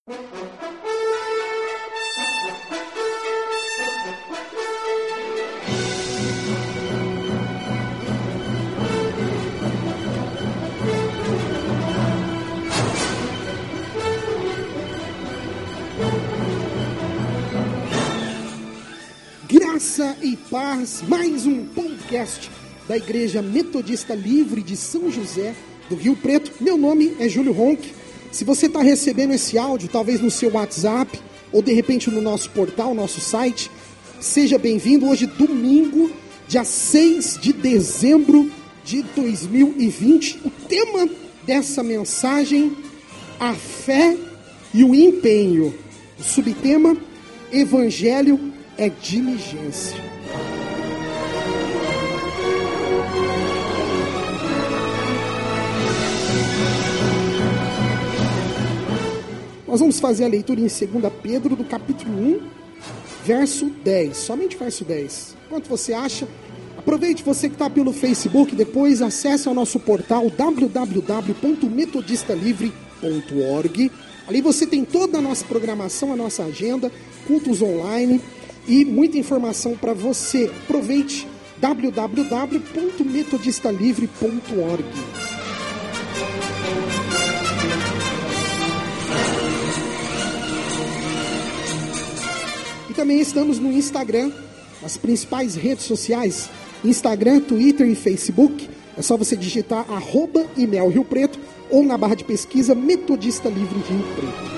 Graça e paz, mais um podcast da Igreja Metodista Livre de São José do Rio Preto. Meu nome é Júlio Ronck. Se você está recebendo esse áudio, talvez no seu WhatsApp, ou de repente no nosso portal, nosso site, seja bem-vindo. Hoje, domingo, dia 6 de dezembro de 2020. O tema dessa mensagem, a fé e o empenho. O subtema, Evangelho é diligência. Nós vamos fazer a leitura em 2 Pedro, do capítulo 1, verso 10. Somente verso 10. Enquanto você acha, aproveite você que está pelo Facebook, depois acesse ao nosso portal www.metodistalivre.org. Ali você tem toda a nossa programação, a nossa agenda, cultos online e muita informação para você. Aproveite www.metodistalivre.org. E também estamos no Instagram, as principais redes sociais, Instagram, Twitter e Facebook. É só você digitar @IMEL Rio Preto ou na barra de pesquisa Metodista Livre Rio Preto.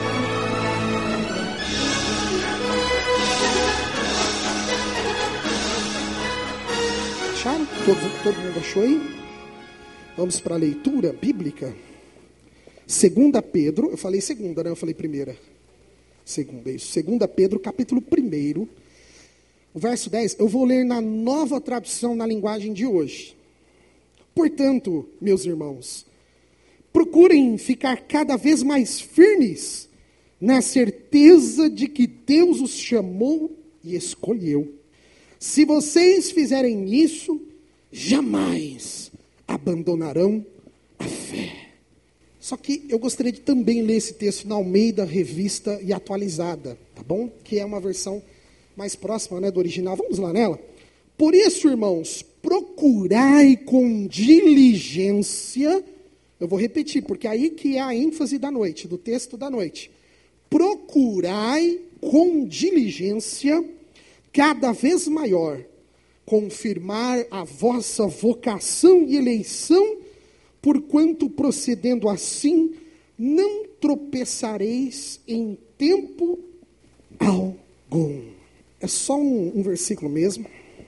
Acharam? Todo mundo achou aí? Vamos para a leitura bíblica. 2 Pedro, eu falei segunda, né? Eu falei primeira. Segunda, isso. 2 Pedro, capítulo 1, o verso 10. Eu vou ler na Nova Tradução, na linguagem de hoje. Portanto, meus irmãos, procurem ficar cada vez mais firmes na certeza de que Deus os chamou e escolheu. Se vocês fizerem isso, jamais abandonarão a fé. Só que eu gostaria de também ler esse texto na Almeida Revista e Atualizada, tá bom? Que é uma versão mais próxima, né, do original. Vamos lá nela? Por isso, irmãos, procurai com diligência. Eu vou repetir, porque aí que é a ênfase da noite, do texto da noite. Procurai com diligência, cada vez maior, confirmar a vossa vocação e eleição, porquanto procedendo assim, não tropeçareis em tempo algum. É só um versículo mesmo.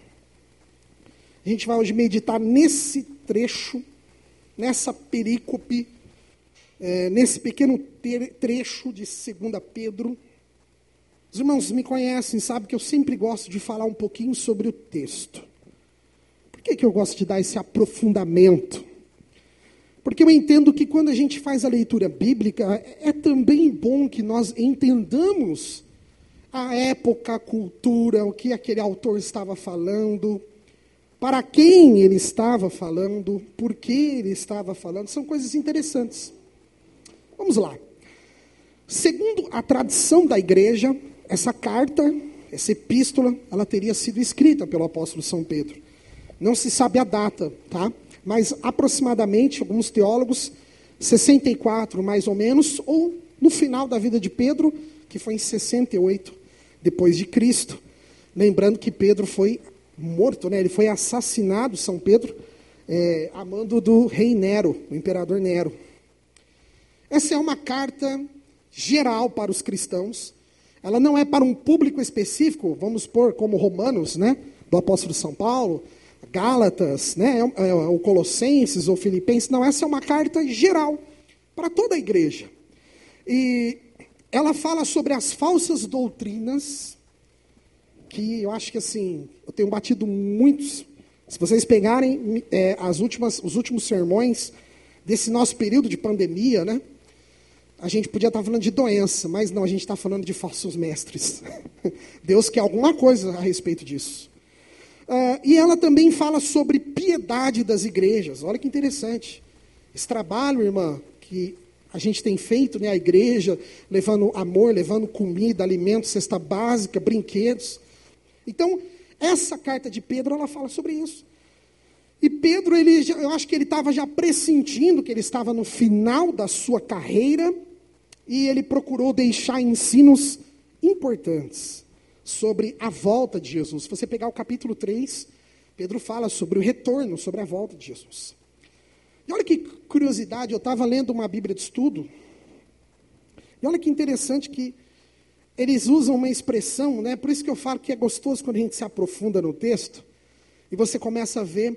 A gente vai hoje meditar nesse trecho, nessa perícope, nesse pequeno trecho de 2 Pedro. Os irmãos me conhecem, sabem que eu sempre gosto de falar um pouquinho sobre o texto. Por que eu gosto de dar esse aprofundamento? Porque eu entendo que quando a gente faz a leitura bíblica, é também bom que nós entendamos a época, a cultura, o que aquele autor estava falando, para quem ele estava falando, por que ele estava falando. São coisas interessantes. Vamos lá. Segundo a tradição da igreja, essa carta, essa epístola, ela teria sido escrita pelo apóstolo São Pedro. Não se sabe a data, tá? Mas aproximadamente, alguns teólogos, 64 mais ou menos, ou no final da vida de Pedro, que foi em 68 depois de Cristo. Lembrando que Pedro foi morto, né? Ele foi assassinado, São Pedro, a mando do rei Nero, o imperador Nero. Essa é uma carta geral para os cristãos. Ela não é para um público específico, vamos pôr como Romanos, né, do apóstolo São Paulo, Gálatas, né, o Colossenses ou Filipenses. Não, essa é uma carta geral para toda a igreja. E ela fala sobre as falsas doutrinas, que eu acho que assim, eu tenho batido muitos. Se vocês pegarem os últimos sermões desse nosso período de pandemia, né, a gente podia estar falando de doença, mas não, a gente está falando de falsos mestres. Deus quer alguma coisa a respeito disso. E ela também fala sobre piedade das igrejas. Olha que interessante. Esse trabalho, irmã, que a gente tem feito, né, a igreja, levando amor, levando comida, alimento, cesta básica, brinquedos. Então, essa carta de Pedro, ela fala sobre isso. E Pedro, eu acho que ele estava já pressentindo que ele estava no final da sua carreira, e ele procurou deixar ensinos importantes sobre a volta de Jesus. Se você pegar o capítulo 3, Pedro fala sobre o retorno, sobre a volta de Jesus. E olha que curiosidade, eu estava lendo uma Bíblia de estudo, e olha que interessante que eles usam uma expressão, né? Por isso que eu falo que é gostoso quando a gente se aprofunda no texto, e você começa a ver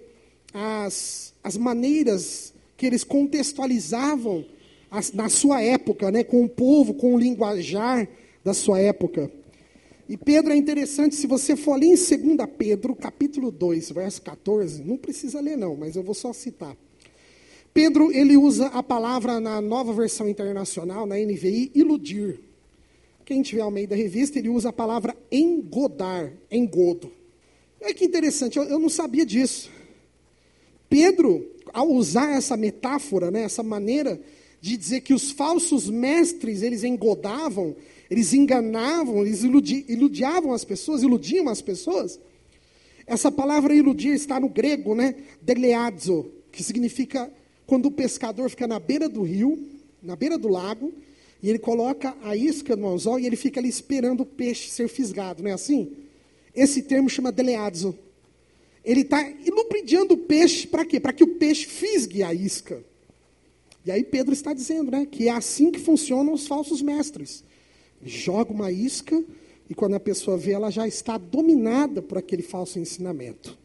as maneiras que eles contextualizavam na sua época, né? Com o povo, com o linguajar da sua época. E Pedro é interessante, se você for ali em 2 Pedro, capítulo 2, verso 14, não precisa ler não, mas eu vou só citar. Pedro, ele usa a palavra na Nova Versão Internacional, na NVI, iludir. Quem tiver ao meio da revista, ele usa a palavra engodar, engodo. Olha que interessante, eu não sabia disso. Pedro, ao usar essa metáfora, né, essa maneira de dizer que os falsos mestres, eles engodavam, eles enganavam, eles iludiam as pessoas. Essa palavra iludir está no grego, né, deleadzo, que significa quando o pescador fica na beira do rio, na beira do lago, e ele coloca a isca no anzol e ele fica ali esperando o peixe ser fisgado, não é assim? Esse termo chama deleadzo. Ele está iludiando o peixe para quê? Para que o peixe fisgue a isca. E aí Pedro está dizendo, né, que é assim que funcionam os falsos mestres. Joga uma isca e quando a pessoa vê, ela já está dominada por aquele falso ensinamento.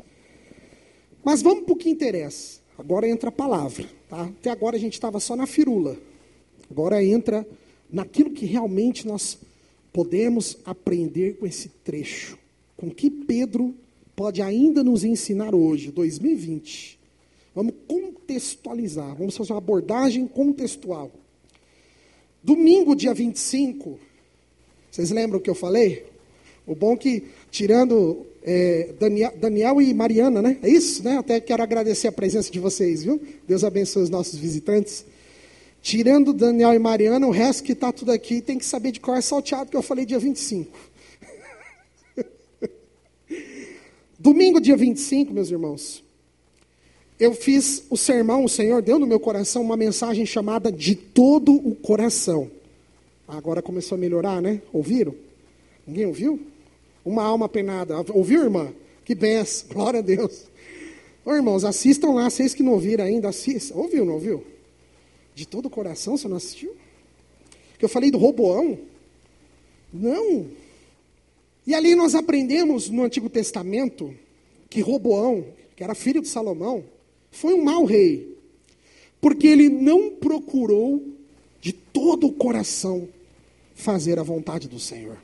Mas vamos para o que interessa. Agora entra a palavra. Tá? Até agora a gente estava só na firula. Agora entra naquilo que realmente nós podemos aprender com esse trecho. Com que Pedro pode ainda nos ensinar hoje, 2020. Vamos contextualizar, vamos fazer uma abordagem contextual. Domingo, dia 25, vocês lembram o que eu falei? O bom que, tirando Daniel e Mariana, né? É isso, né? Até quero agradecer a presença de vocês, viu? Deus abençoe os nossos visitantes. Tirando Daniel e Mariana, o resto que está tudo aqui tem que saber de cor salteado, que eu falei dia 25. Domingo, dia 25, meus irmãos, eu fiz o sermão, o Senhor deu no meu coração uma mensagem chamada De Todo o Coração. Agora começou a melhorar, né? Ouviram? Ninguém ouviu? Uma alma penada. Ouviu, irmã? Que benção, glória a Deus. Ô, irmãos, assistam lá, vocês que não ouviram ainda, assistam. Ouviu, não ouviu? De todo o coração, você não assistiu? Que eu falei do Roboão? Não. E ali nós aprendemos no Antigo Testamento que Roboão, que era filho de Salomão, foi um mau rei, porque ele não procurou de todo o coração fazer a vontade do Senhor.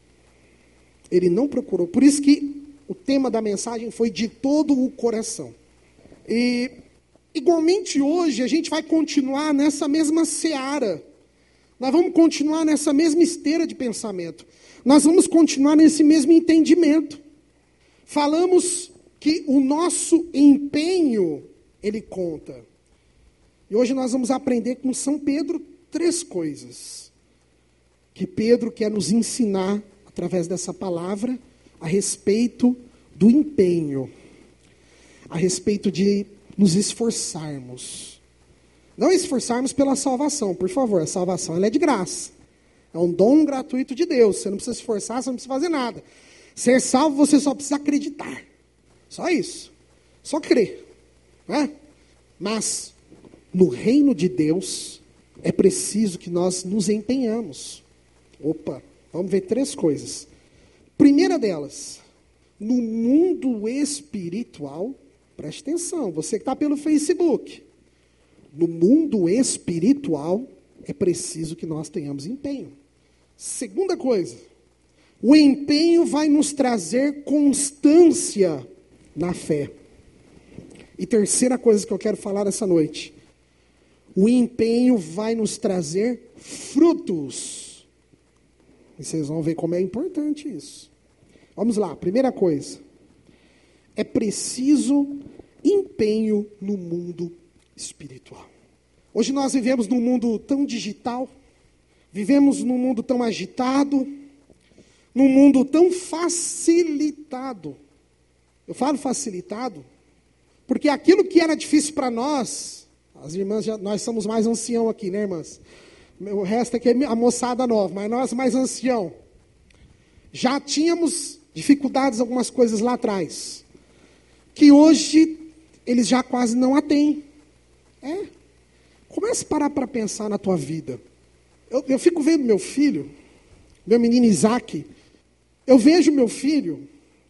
Ele não procurou. Por isso que o tema da mensagem foi de todo o coração. E igualmente hoje a gente vai continuar nessa mesma seara. Nós vamos continuar nessa mesma esteira de pensamento. Nós vamos continuar nesse mesmo entendimento. Falamos que o nosso empenho, ele conta. E hoje nós vamos aprender com São Pedro 3 coisas que Pedro quer nos ensinar através dessa palavra a respeito do empenho, a respeito de nos esforçarmos. Não esforçarmos pela salvação, por favor, a salvação ela é de graça. É um dom gratuito de Deus, você não precisa se esforçar, você não precisa fazer nada. Ser salvo, você só precisa acreditar. Só isso. Só crer. Né? Mas, no reino de Deus, é preciso que nós nos empenhamos. Opa, vamos ver 3 coisas. Primeira delas, no mundo espiritual, preste atenção, você que está pelo Facebook. No mundo espiritual, é preciso que nós tenhamos empenho. Segunda coisa, o empenho vai nos trazer constância na fé. E terceira coisa que eu quero falar essa noite, o empenho vai nos trazer frutos. E vocês vão ver como é importante isso. Vamos lá, primeira coisa, é preciso empenho no mundo espiritual. Hoje nós vivemos num mundo tão digital, vivemos num mundo tão agitado, num mundo tão facilitado. Eu falo facilitado, porque aquilo que era difícil para nós, as irmãs, nós somos mais ancião aqui, né, irmãs? O resto aqui é a moçada nova, mas nós mais ancião. Já tínhamos dificuldades, algumas coisas lá atrás, que hoje eles já quase não a têm. Comece a parar para pensar na tua vida. Eu fico vendo meu filho, meu menino Isaac, eu vejo meu filho,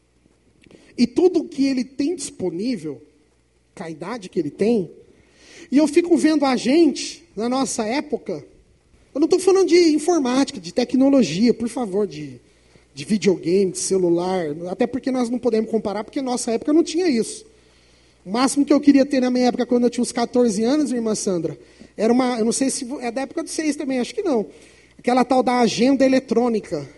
e tudo que ele tem disponível, com a idade que ele tem, e eu fico vendo a gente, na nossa época, eu não estou falando de informática, de tecnologia, por favor, de videogame, de celular, até porque nós não podemos comparar, porque na nossa época não tinha isso. O máximo que eu queria ter na minha época, quando eu tinha uns 14 anos, irmã Sandra, era eu não sei se é da época de vocês também, acho que não, aquela tal da agenda eletrônica.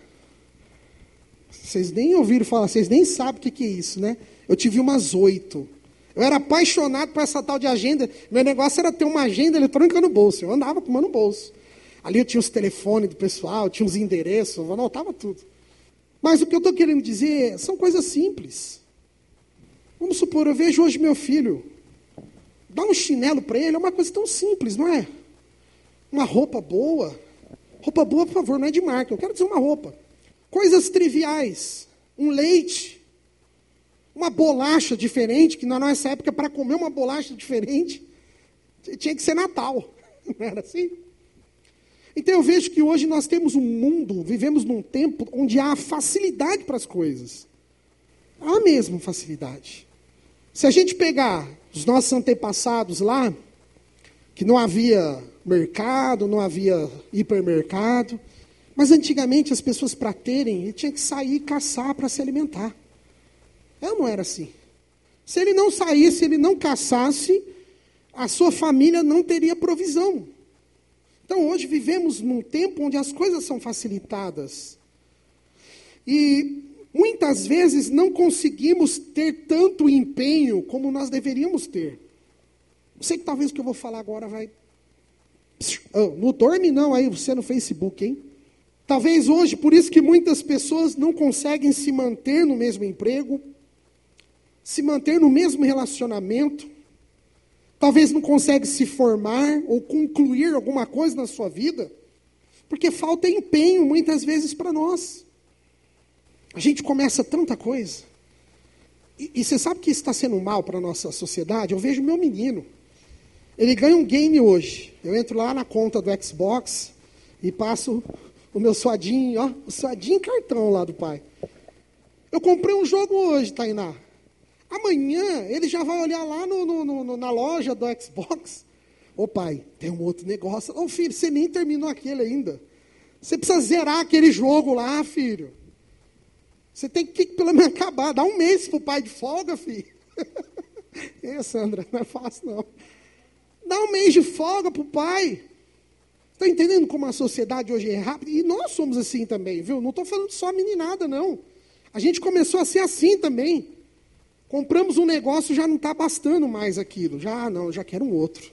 Vocês nem ouviram falar, vocês nem sabem o que é isso, né? Eu tive umas 8. Eu era apaixonado por essa tal de agenda. Meu negócio era ter uma agenda eletrônica no bolso. Eu andava com uma no bolso. Ali eu tinha os telefones do pessoal, tinha os endereços, eu anotava tudo. Mas o que eu estou querendo dizer são coisas simples. Vamos supor, eu vejo hoje meu filho, dar um chinelo para ele é uma coisa tão simples, não é? Uma roupa boa. Roupa boa, por favor, não é de marca. Eu quero dizer uma roupa. Coisas triviais. Um leite. Uma bolacha diferente, que na nossa época, para comer uma bolacha diferente, tinha que ser Natal. Não era assim? Então eu vejo que hoje nós temos um mundo, vivemos num tempo onde há facilidade para as coisas. Há mesmo facilidade. Se a gente pegar os nossos antepassados lá, que não havia mercado, não havia hipermercado, mas antigamente as pessoas para terem, tinham que sair e caçar para se alimentar. Não era assim. Se ele não saísse, ele não caçasse, a sua família não teria provisão. Então hoje vivemos num tempo onde as coisas são facilitadas. E muitas vezes não conseguimos ter tanto empenho como nós deveríamos ter. Eu sei que talvez o que eu vou falar agora vai... não dorme não aí você no Facebook, hein? Talvez hoje, por isso que muitas pessoas não conseguem se manter no mesmo emprego, se manter no mesmo relacionamento, talvez não conseguem se formar ou concluir alguma coisa na sua vida, porque falta empenho muitas vezes para nós. A gente começa tanta coisa, e você sabe que isso está sendo mal para a nossa sociedade? Eu vejo meu menino, ele ganha um game hoje, eu entro lá na conta do Xbox e passo o meu suadinho, o suadinho cartão lá do pai. Eu comprei um jogo hoje, Tainá. Amanhã ele já vai olhar lá na loja do Xbox. Ô pai, tem um outro negócio. Ô filho, você nem terminou aquele ainda. Você precisa zerar aquele jogo lá, filho. Você tem que pelo menos acabar. Dá um mês pro pai de folga, filho. Sandra, não é fácil não. Dá um mês de folga pro pai. Está entendendo como a sociedade hoje é rápida? E nós somos assim também, viu? Não estou falando só meninada, não. A gente começou a ser assim também. Compramos um negócio, já não está bastando mais aquilo. Já quero um outro.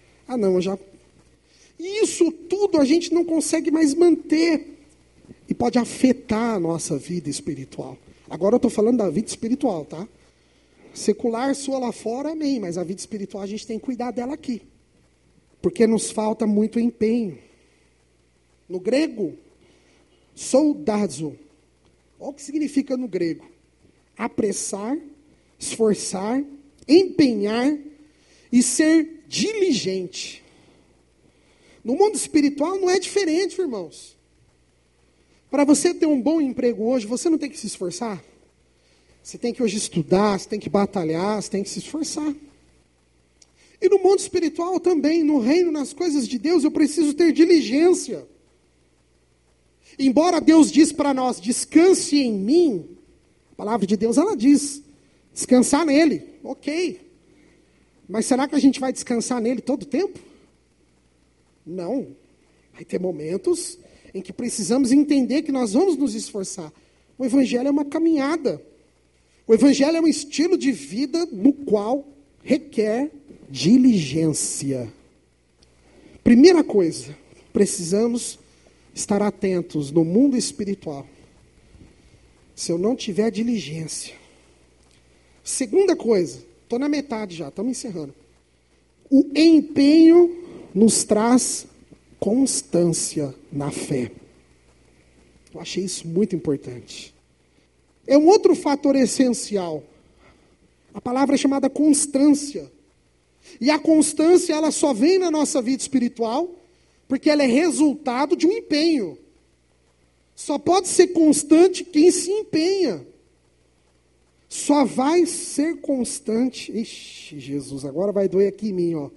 Isso tudo a gente não consegue mais manter. E pode afetar a nossa vida espiritual. Agora eu estou falando da vida espiritual, tá? Secular sua lá fora, amém. Mas a vida espiritual a gente tem que cuidar dela aqui. Porque nos falta muito empenho. No grego, soldazo. Olha o que significa no grego. Apressar, esforçar, empenhar e ser diligente. No mundo espiritual não é diferente, irmãos. Para você ter um bom emprego hoje, você não tem que se esforçar. Você tem que hoje estudar, você tem que batalhar, você tem que se esforçar. E no mundo espiritual também, no reino, nas coisas de Deus, eu preciso ter diligência. Embora Deus diz para nós, descanse em mim, a palavra de Deus, ela diz, descansar nele, ok. Mas será que a gente vai descansar nele todo o tempo? Não. Vai ter momentos em que precisamos entender que nós vamos nos esforçar. O evangelho é uma caminhada. O evangelho é um estilo de vida no qual requer diligência. Primeira coisa, precisamos estar atentos no mundo espiritual. Se eu não tiver diligência. Segunda coisa, estou na metade já, estamos encerrando. O empenho nos traz constância na fé. Eu achei isso muito importante. É um outro fator essencial. A palavra é chamada constância. E a constância, ela só vem na nossa vida espiritual porque ela é resultado de um empenho. Só pode ser constante quem se empenha. Só vai ser constante. Ixi, Jesus, agora vai doer aqui em mim, ó.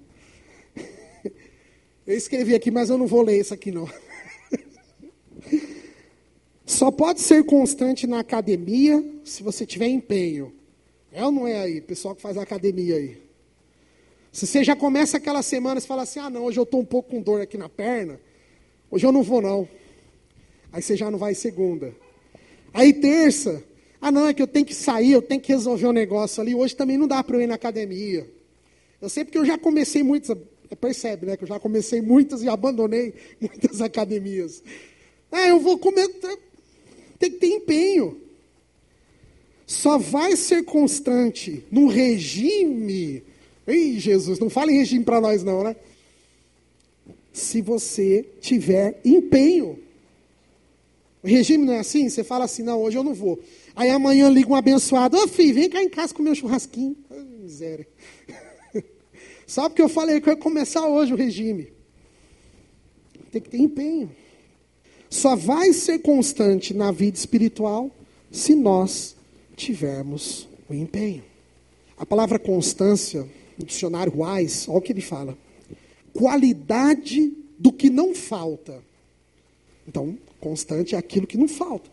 Eu escrevi aqui, mas eu não vou ler isso aqui, não. Só pode ser constante na academia se você tiver empenho. É ou não é aí, pessoal que faz academia aí? Se você já começa aquela semana, você fala assim, não, hoje eu estou um pouco com dor aqui na perna, hoje eu não vou não. Aí você já não vai segunda. Aí terça, não, é que eu tenho que sair, eu tenho que resolver um negócio ali, hoje também não dá para eu ir na academia. Eu sei porque eu já comecei muitas, percebe, né, que eu já comecei muitas e abandonei muitas academias. Eu vou comer, tem que ter empenho. Só vai ser constante num regime. Ei, Jesus, não fala em regime para nós não, né? Se você tiver empenho. O regime não é assim? Você fala assim, não, hoje eu não vou. Aí amanhã liga um abençoado, filho, vem cá em casa comer um churrasquinho. Miséria. Só porque eu falei que eu ia começar hoje o regime. Tem que ter empenho. Só vai ser constante na vida espiritual se nós tivermos o empenho. A palavra constância, no dicionário Wise, olha o que ele fala. Qualidade do que não falta. Então, constante é aquilo que não falta.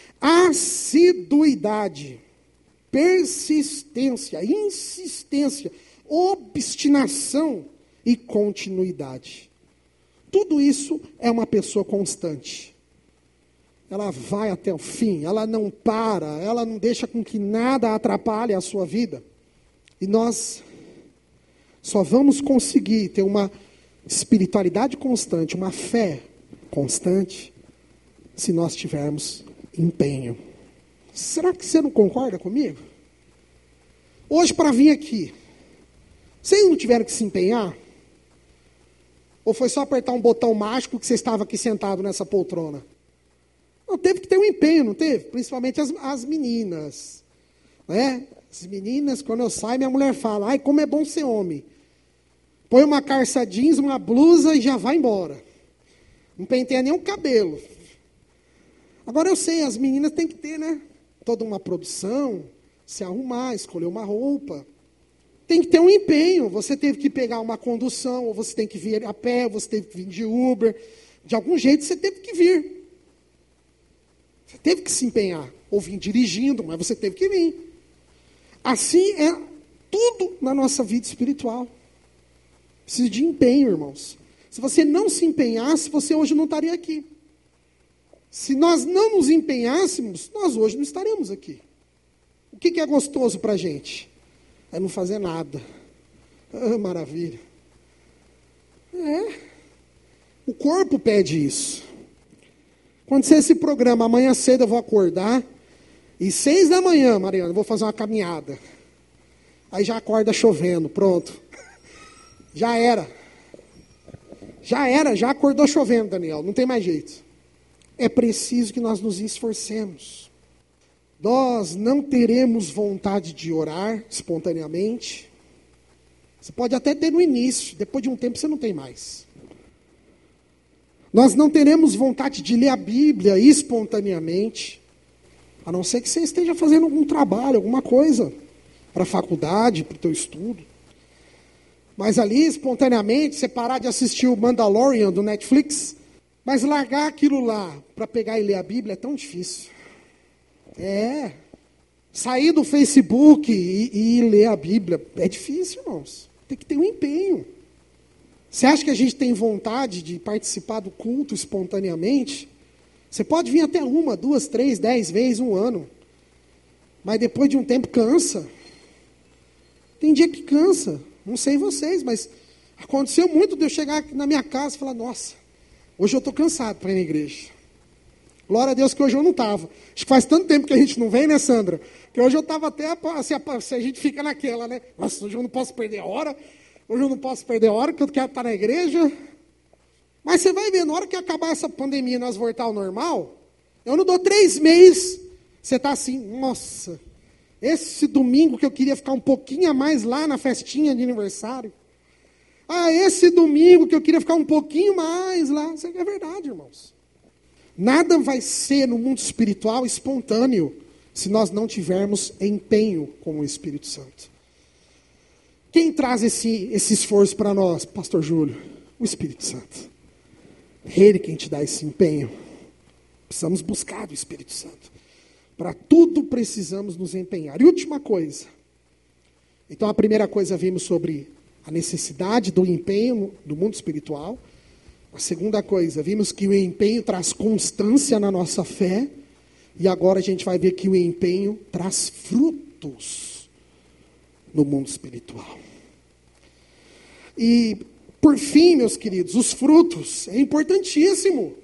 Assiduidade, persistência, insistência, obstinação e continuidade. Tudo isso é uma pessoa constante. Ela vai até o fim, ela não para, ela não deixa com que nada atrapalhe a sua vida. E nós só vamos conseguir ter uma espiritualidade constante, uma fé constante, se nós tivermos empenho. Será que você não concorda comigo? Hoje, para vir aqui, vocês não tiveram que se empenhar? Ou foi só apertar um botão mágico que você estava aqui sentado nessa poltrona? Não, teve que ter um empenho, não teve? Principalmente as meninas. Né? As meninas, quando eu saio, minha mulher fala, ai, como é bom ser homem. Põe uma calça jeans, uma blusa e já vai embora. Não penteia nem o cabelo. Agora eu sei, as meninas têm que ter, né? Toda uma produção, se arrumar, escolher uma roupa. Tem que ter um empenho. Você teve que pegar uma condução, ou você tem que vir a pé, ou você teve que vir de Uber. De algum jeito você teve que vir. Você teve que se empenhar. Ou vir dirigindo, mas você teve que vir. Assim é tudo na nossa vida espiritual. Precisa de empenho, irmãos. Se você não se empenhasse, você hoje não estaria aqui. Se nós não nos empenhássemos, nós hoje não estaremos aqui. O que é gostoso para a gente? É não fazer nada. Maravilha. O corpo pede isso. Quando você se programa, amanhã cedo eu vou acordar, e 6 da manhã, Mariana, eu vou fazer uma caminhada. Aí já acorda chovendo, pronto. Já era. Já acordou chovendo, Daniel, não tem mais jeito. É preciso que nós nos esforcemos. Nós não teremos vontade de orar espontaneamente. Você pode até ter no início, depois de um tempo você não tem mais. Nós não teremos vontade de ler a Bíblia espontaneamente, a não ser que você esteja fazendo algum trabalho, alguma coisa, para a faculdade, para o teu estudo. Mas ali, espontaneamente, você parar de assistir o Mandalorian do Netflix, mas largar aquilo lá para pegar e ler a Bíblia é tão difícil. Sair do Facebook e ler a Bíblia é difícil, irmãos. Tem que ter um empenho. Você acha que a gente tem vontade de participar do culto espontaneamente? Você pode vir até 1, 2, 3, 10 vezes, 1 ano. Mas depois de um tempo cansa. Tem dia que cansa. Não sei vocês, mas Aconteceu muito de eu chegar aqui na minha casa e falar, nossa, hoje eu estou cansado para ir na igreja. Glória a Deus que hoje eu não estava. Acho que faz tanto tempo que a gente não vem, né, Sandra? Que hoje eu estava até, se a gente fica naquela, né? Nossa, hoje eu não posso perder a hora. Hoje eu não posso perder a hora, porque eu quero estar na igreja. Mas você vai ver, na hora que acabar essa pandemia e nós voltar ao normal, eu não dou 3 meses, você está assim, nossa, esse domingo que eu queria ficar um pouquinho a mais lá na festinha de aniversário. Esse domingo que eu queria ficar um pouquinho mais lá. Isso é verdade, irmãos. Nada vai ser no mundo espiritual espontâneo se nós não tivermos empenho com o Espírito Santo. Quem traz esse esforço para nós, Pastor Júlio? O Espírito Santo. Ele quem te dá esse empenho. Precisamos buscar do Espírito Santo. Para tudo precisamos nos empenhar. E última coisa. Então a primeira coisa vimos sobre a necessidade do empenho do mundo espiritual. A segunda coisa, vimos que o empenho traz constância na nossa fé. E agora a gente vai ver que o empenho traz frutos no mundo espiritual. E, por fim, meus queridos, os frutos é importantíssimo.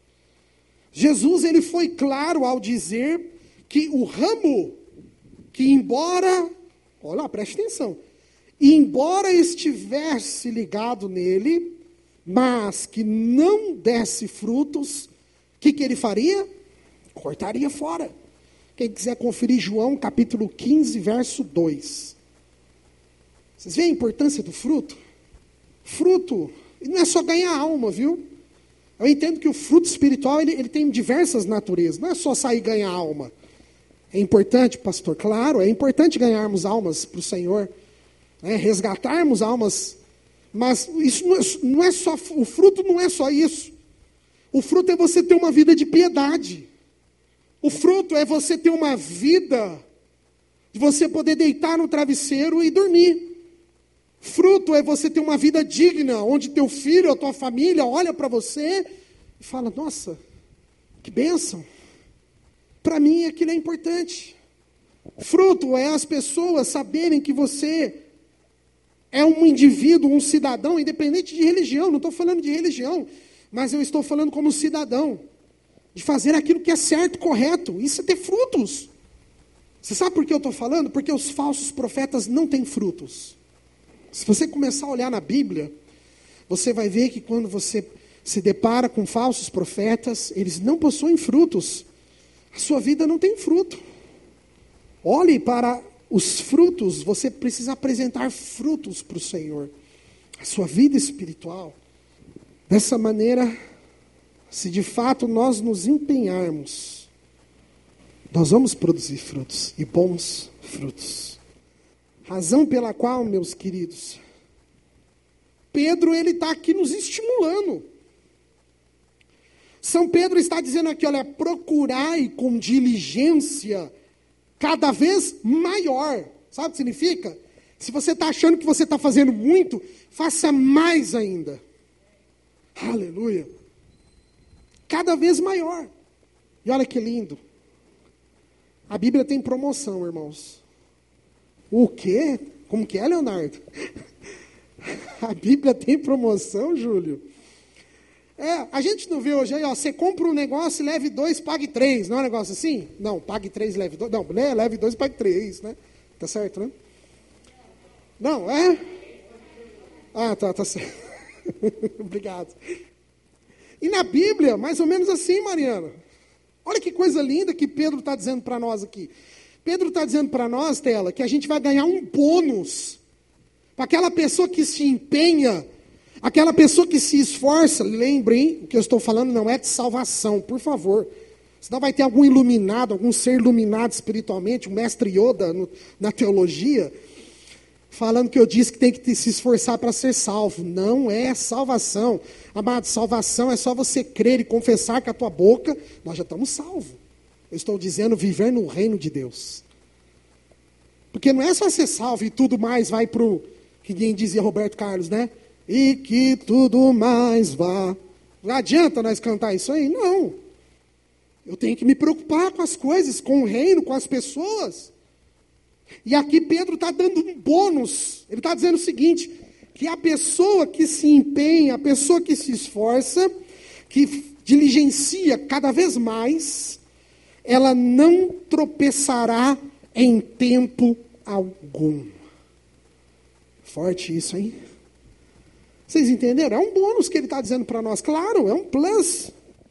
Jesus, ele foi claro ao dizer que o ramo que embora, olha, preste atenção, embora estivesse ligado nele, mas que não desse frutos, o que ele faria? Cortaria fora. Quem quiser conferir João capítulo 15, verso 2. Vocês veem a importância do fruto? Fruto, não é só ganhar alma, viu? Eu entendo que o fruto espiritual, ele tem diversas naturezas. Não é só sair e ganhar alma. É importante, pastor, claro, é importante ganharmos almas para o Senhor. Resgatarmos almas. Mas isso não é só, o fruto não é só isso. O fruto é você ter uma vida de piedade. O fruto é você ter uma vida de você poder deitar no travesseiro e dormir. Fruto é você ter uma vida digna, onde teu filho, a tua família olha para você e fala, nossa, que bênção. Para mim aquilo é importante. Fruto é as pessoas saberem que você é um indivíduo, um cidadão, independente de religião. Não estou falando de religião, mas eu estou falando como cidadão. De fazer aquilo que é certo, correto. Isso é ter frutos. Você sabe por que eu estou falando? Porque os falsos profetas não têm frutos. Se você começar a olhar na Bíblia, você vai ver que quando você se depara com falsos profetas, eles não possuem frutos. A sua vida não tem fruto. Olhe para os frutos, você precisa apresentar frutos para o Senhor. A sua vida espiritual. Dessa maneira, se de fato nós nos empenharmos, nós vamos produzir frutos, e bons frutos. Razão pela qual, meus queridos, Pedro ele está aqui nos estimulando. São Pedro está dizendo aqui, olha, procurai com diligência cada vez maior. Sabe o que significa? Se você está achando que você está fazendo muito, faça mais ainda. Aleluia. Cada vez maior. E olha que lindo. A Bíblia tem promoção, irmãos. O quê? Como que é, Leonardo? A Bíblia tem promoção, Júlio? A gente não vê hoje aí, ó, você compra um negócio, leve 2, pague 3, não é um negócio assim? Não, pague 3, leve 2, não, leve 2, pague 3, né? Tá certo, né? Não, é? Tá certo. Obrigado. E na Bíblia, mais ou menos assim, Mariana. Olha que coisa linda que Pedro está dizendo para nós aqui. Pedro está dizendo para nós, Tela, que a gente vai ganhar um bônus. Para aquela pessoa que se empenha, aquela pessoa que se esforça. Lembrem, o que eu estou falando não é de salvação, por favor. Senão vai ter algum iluminado, algum ser iluminado espiritualmente, um mestre Yoda na teologia, falando que eu disse que tem que se esforçar para ser salvo. Não é salvação. Amado, salvação é só você crer e confessar com a tua boca, nós já estamos salvos. Eu estou dizendo viver no reino de Deus. Porque não é só ser salvo e tudo mais vai para o, que nem dizia Roberto Carlos, né? E que tudo mais vá. Não adianta nós cantar isso aí? Não. Eu tenho que me preocupar com as coisas, com o reino, com as pessoas. E aqui Pedro está dando um bônus. Ele está dizendo o seguinte, que a pessoa que se empenha, a pessoa que se esforça, que diligencia cada vez mais, ela não tropeçará em tempo algum. Forte isso, hein? Vocês entenderam? É um bônus que ele está dizendo para nós. Claro, é um plus.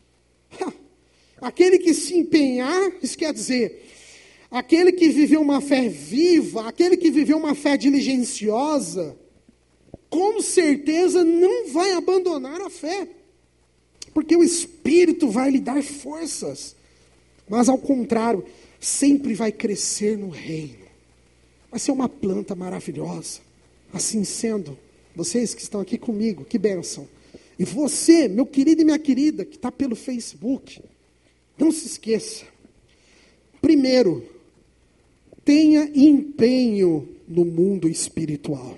Aquele que se empenhar, isso quer dizer, aquele que viveu uma fé viva, aquele que viveu uma fé diligenciosa, com certeza não vai abandonar a fé. Porque o Espírito vai lhe dar forças. Mas ao contrário, sempre vai crescer no reino. Vai ser uma planta maravilhosa. Assim sendo, vocês que estão aqui comigo, que bênção. E você, meu querido e minha querida, que está pelo Facebook, não se esqueça. Primeiro, tenha empenho no mundo espiritual.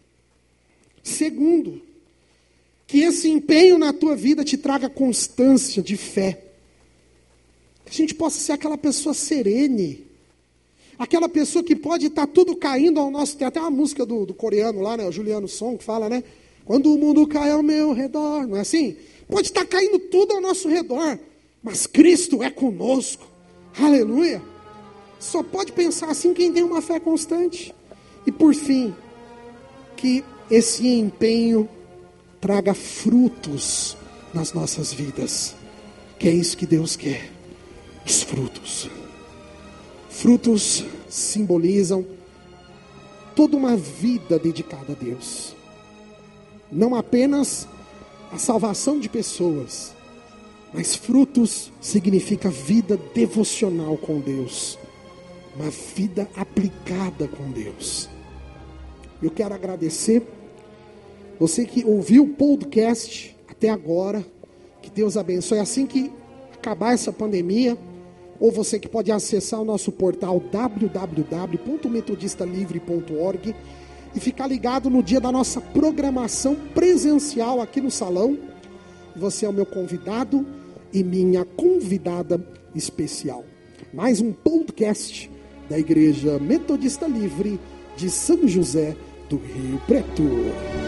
Segundo, que esse empenho na tua vida te traga constância de fé. Que a gente possa ser aquela pessoa serene. Aquela pessoa que pode estar tudo caindo ao nosso... Tem até uma música do coreano lá, né? O Juliano Song, que fala, né? Quando o mundo cai ao meu redor. Não é assim? Pode estar caindo tudo ao nosso redor. Mas Cristo é conosco. Aleluia. Só pode pensar assim quem tem uma fé constante. E por fim, que esse empenho traga frutos nas nossas vidas. Que é isso que Deus quer. Os frutos. Frutos simbolizam toda uma vida dedicada a Deus. Não apenas a salvação de pessoas, mas frutos significa vida devocional com Deus. Uma vida aplicada com Deus. Eu quero agradecer você que ouviu o podcast até agora. Que Deus abençoe. Assim que acabar essa pandemia, ou você que pode acessar o nosso portal www.metodistalivre.org e ficar ligado no dia da nossa programação presencial aqui no salão. Você é o meu convidado e minha convidada especial. Mais um podcast da Igreja Metodista Livre de São José do Rio Preto.